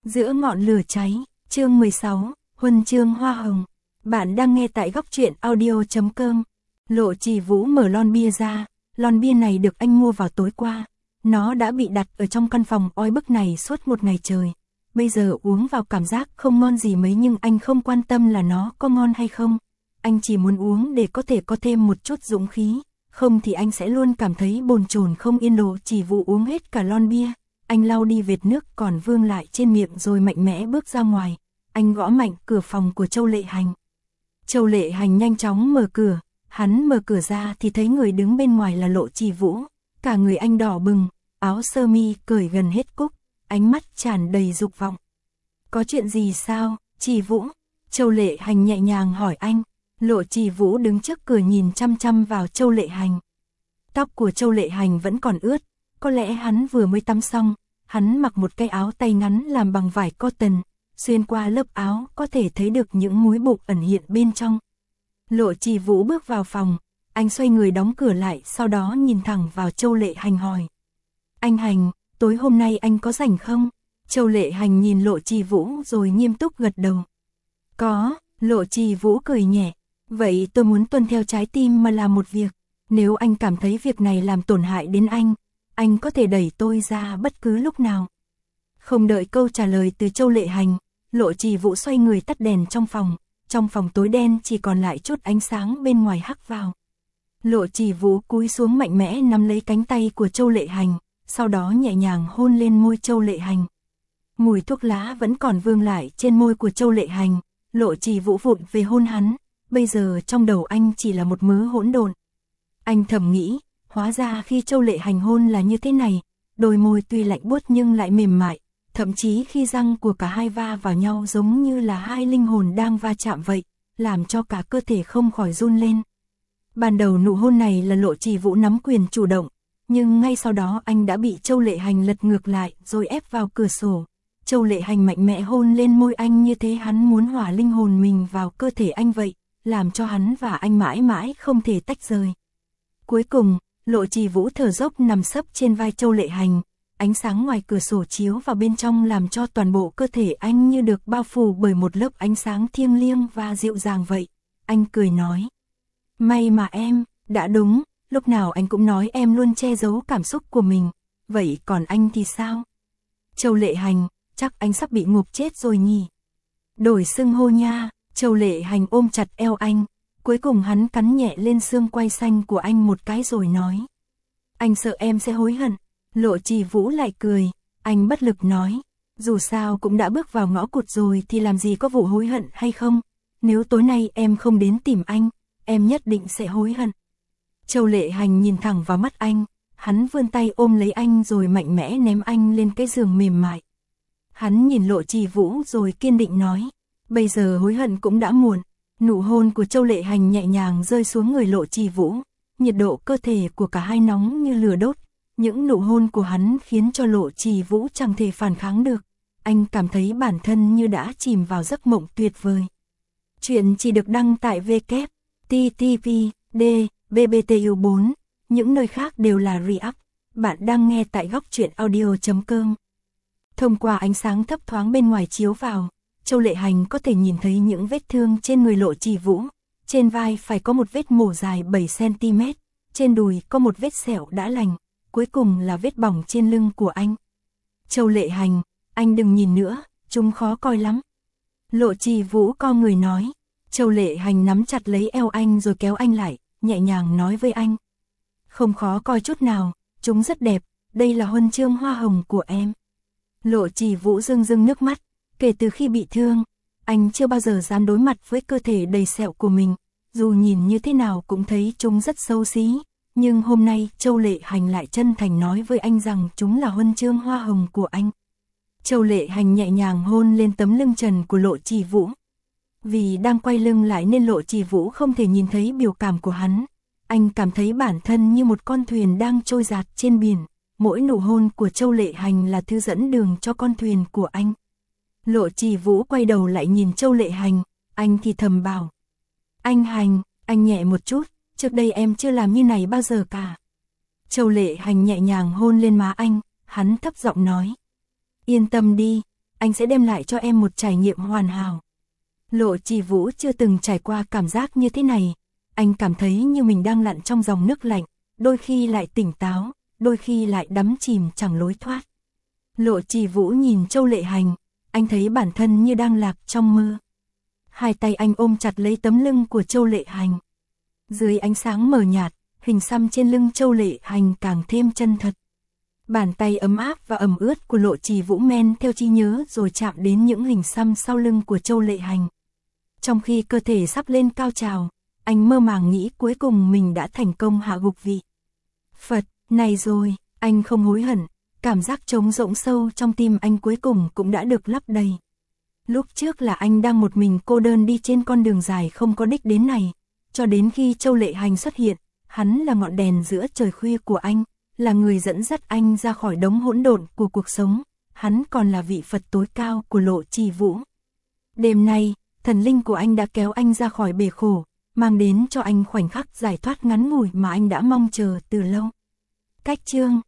Giữa ngọn lửa cháy, chương 16, huân chương hoa hồng. Bạn đang nghe tại góc truyện audio.com. Lộ Trì Vũ mở lon bia ra, lon bia này được anh mua vào tối qua. Nó đã bị đặt ở trong căn phòng oi bức này suốt một ngày trời. Bây giờ uống vào cảm giác không ngon gì mấy, nhưng anh không quan tâm là nó có ngon hay không. Anh chỉ muốn uống để có thể có thêm một chút dũng khí, không thì anh sẽ luôn cảm thấy bồn chồn không yên. Lộ Trì Vũ uống hết cả lon bia. Anh lau đi vệt nước còn vương lại trên miệng rồi mạnh mẽ bước ra ngoài. Anh gõ mạnh cửa phòng của Châu Lệ Hành. Châu Lệ Hành nhanh chóng mở cửa. Hắn mở cửa ra thì thấy người đứng bên ngoài là Lộ Trì Vũ. Cả người anh đỏ bừng, áo sơ mi cởi gần hết cúc, ánh mắt tràn đầy dục vọng. Có chuyện gì sao, Trì Vũ? Châu Lệ Hành nhẹ nhàng hỏi anh. Lộ Trì Vũ đứng trước cửa nhìn chăm chăm vào Châu Lệ Hành. Tóc của Châu Lệ Hành vẫn còn ướt. Có lẽ hắn vừa mới tắm xong. Hắn mặc một cái áo tay ngắn làm bằng vải cotton, xuyên qua lớp áo có thể thấy được những múi bụng ẩn hiện bên trong. Lộ Trì Vũ bước vào phòng, anh xoay người đóng cửa lại, sau đó nhìn thẳng vào Châu Lệ Hành hỏi. Anh Hành, tối hôm nay anh có rảnh không? Châu Lệ Hành nhìn Lộ Trì Vũ rồi nghiêm túc gật đầu. Có, Lộ Trì Vũ cười nhẹ. Vậy tôi muốn tuân theo trái tim mà làm một việc. Nếu anh cảm thấy việc này làm tổn hại đến anh có thể đẩy tôi ra bất cứ lúc nào. Không đợi câu trả lời từ Châu Lệ Hành, Lộ Trì Vũ xoay người tắt đèn trong phòng. Trong phòng tối đen chỉ còn lại chút ánh sáng bên ngoài hắt vào. Lộ Trì Vũ cúi xuống mạnh mẽ nắm lấy cánh tay của Châu Lệ Hành, sau đó nhẹ nhàng hôn lên môi Châu Lệ Hành. Mùi thuốc lá vẫn còn vương lại trên môi của Châu Lệ Hành. Lộ Trì Vũ vụng về hôn hắn. Bây giờ trong đầu anh chỉ là một mớ hỗn độn. Anh thầm nghĩ, hóa ra khi Châu Lệ Hành hôn là như thế này, đôi môi tuy lạnh buốt nhưng lại mềm mại, thậm chí khi răng của cả hai va vào nhau giống như là hai linh hồn đang va chạm vậy, làm cho cả cơ thể không khỏi run lên. Ban đầu nụ hôn này là Lộ Trì Vũ nắm quyền chủ động, nhưng ngay sau đó anh đã bị Châu Lệ Hành lật ngược lại rồi ép vào cửa sổ. Châu Lệ Hành mạnh mẽ hôn lên môi anh như thế hắn muốn hòa linh hồn mình vào cơ thể anh vậy, làm cho hắn và anh mãi mãi không thể tách rời. Cuối cùng, Lộ Trì Vũ thở dốc nằm sấp trên vai Châu Lệ Hành, ánh sáng ngoài cửa sổ chiếu vào bên trong làm cho toàn bộ cơ thể anh như được bao phủ bởi một lớp ánh sáng thiêng liêng và dịu dàng vậy. Anh cười nói. May mà em, đã đúng, lúc nào anh cũng nói em luôn che giấu cảm xúc của mình, vậy còn anh thì sao? Châu Lệ Hành, chắc anh sắp bị ngộp chết rồi nhỉ? Đổi xưng hô nha. Châu Lệ Hành ôm chặt eo anh. Cuối cùng hắn cắn nhẹ lên xương quai xanh của anh một cái rồi nói. Anh sợ em sẽ hối hận. Lộ Trì Vũ lại cười. Anh bất lực nói. Dù sao cũng đã bước vào ngõ cụt rồi thì làm gì có vụ hối hận hay không. Nếu tối nay em không đến tìm anh, em nhất định sẽ hối hận. Châu Lệ Hành nhìn thẳng vào mắt anh. Hắn vươn tay ôm lấy anh rồi mạnh mẽ ném anh lên cái giường mềm mại. Hắn nhìn Lộ Trì Vũ rồi kiên định nói. Bây giờ hối hận cũng đã muộn. Nụ hôn của Châu Lệ Hành nhẹ nhàng rơi xuống người Lộ Trì Vũ. Nhiệt độ cơ thể của cả hai nóng như lửa đốt. Những nụ hôn của hắn khiến cho Lộ Trì Vũ chẳng thể phản kháng được. Anh cảm thấy bản thân như đã chìm vào giấc mộng tuyệt vời. Chuyện chỉ được đăng tại www.ttpd bbtu4. Những nơi khác đều là React. Bạn đang nghe tại góc truyện audio.com. Thông qua ánh sáng thấp thoáng bên ngoài chiếu vào, Châu Lệ Hành có thể nhìn thấy những vết thương trên người Lộ Trì Vũ. Trên vai phải có một vết mổ dài 7cm, trên đùi có một vết sẹo đã lành, cuối cùng là vết bỏng trên lưng của anh. Châu Lệ Hành, anh đừng nhìn nữa, chúng khó coi lắm. Lộ Trì Vũ co người nói. Châu Lệ Hành nắm chặt lấy eo anh rồi kéo anh lại, nhẹ nhàng nói với anh. Không khó coi chút nào, chúng rất đẹp, đây là huân chương hoa hồng của em. Lộ Trì Vũ rưng rưng nước mắt. Kể từ khi bị thương, anh chưa bao giờ dám đối mặt với cơ thể đầy sẹo của mình. Dù nhìn như thế nào cũng thấy chúng rất xấu xí. Nhưng hôm nay Châu Lệ Hành lại chân thành nói với anh rằng chúng là huân chương hoa hồng của anh. Châu Lệ Hành nhẹ nhàng hôn lên tấm lưng trần của Lộ Trì Vũ. Vì đang quay lưng lại nên Lộ Trì Vũ không thể nhìn thấy biểu cảm của hắn. Anh cảm thấy bản thân như một con thuyền đang trôi dạt trên biển. Mỗi nụ hôn của Châu Lệ Hành là thứ dẫn đường cho con thuyền của anh. Lộ Trì Vũ quay đầu lại nhìn Châu Lệ Hành, anh thì thầm bảo. Anh Hành, anh nhẹ một chút, trước đây em chưa làm như này bao giờ cả. Châu Lệ Hành nhẹ nhàng hôn lên má anh, hắn thấp giọng nói. Yên tâm đi, anh sẽ đem lại cho em một trải nghiệm hoàn hảo. Lộ Trì Vũ chưa từng trải qua cảm giác như thế này, anh cảm thấy như mình đang lặn trong dòng nước lạnh, đôi khi lại tỉnh táo, đôi khi lại đắm chìm chẳng lối thoát. Lộ Trì Vũ nhìn Châu Lệ Hành, anh thấy bản thân như đang lạc trong mơ. Hai tay anh ôm chặt lấy tấm lưng của Châu Lệ Hành. Dưới ánh sáng mờ nhạt, hình xăm trên lưng Châu Lệ Hành càng thêm chân thật. Bàn tay ấm áp và ẩm ướt của Lộ Trì Vũ men theo trí nhớ rồi chạm đến những hình xăm sau lưng của Châu Lệ Hành. Trong khi cơ thể sắp lên cao trào, anh mơ màng nghĩ cuối cùng mình đã thành công hạ gục vị Phật này rồi, anh không hối hận, cảm giác trống rỗng sâu trong tim anh cuối cùng cũng đã được lấp đầy. Lúc trước là anh đang một mình cô đơn đi trên con đường dài không có đích đến này, cho đến khi Châu Lệ Hành xuất hiện, hắn là ngọn đèn giữa trời khuya của anh, là người dẫn dắt anh ra khỏi đống hỗn độn của cuộc sống, hắn còn là vị Phật tối cao của Lộ Trì Vũ. Đêm nay, thần linh của anh đã kéo anh ra khỏi bể khổ, mang đến cho anh khoảnh khắc giải thoát ngắn ngủi mà anh đã mong chờ từ lâu. Cách chương